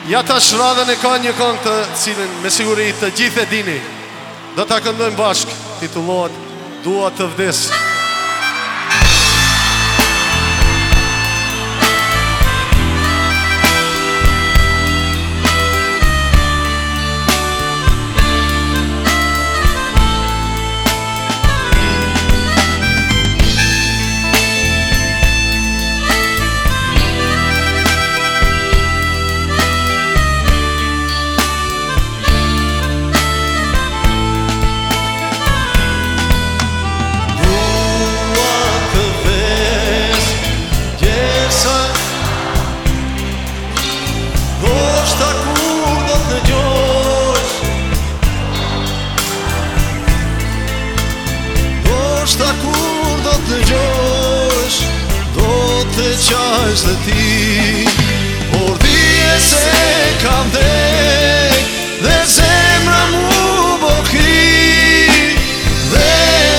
Ja ta shradhen e ka një këngë të cilin me siguri të gjithë e dini. Do ta këndojmë bashk, titullohet Dua të vdes. Shta kur do të gjosh, do të qash dhe ti. Por dhije se kam dek, dhe zemra mu boki, dhe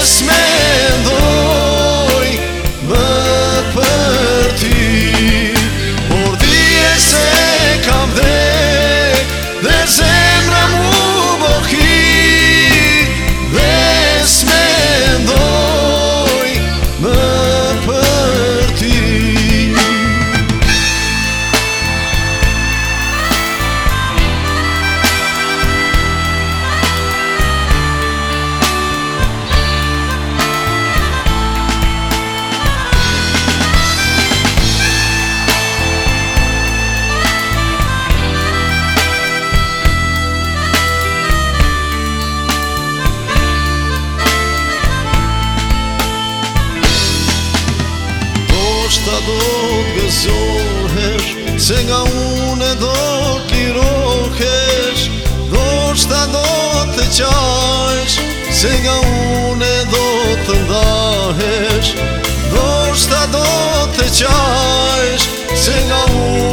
s'mendoj më për ty. Por dhije se kam dek, dhe zemra mu boki, dhe s'mendoj Shta do t'gëzohesh, se nga une do t'lirohesh. Do shta do të qajsh, se nga une do të ndahesh. Do shta do të qajsh, se nga une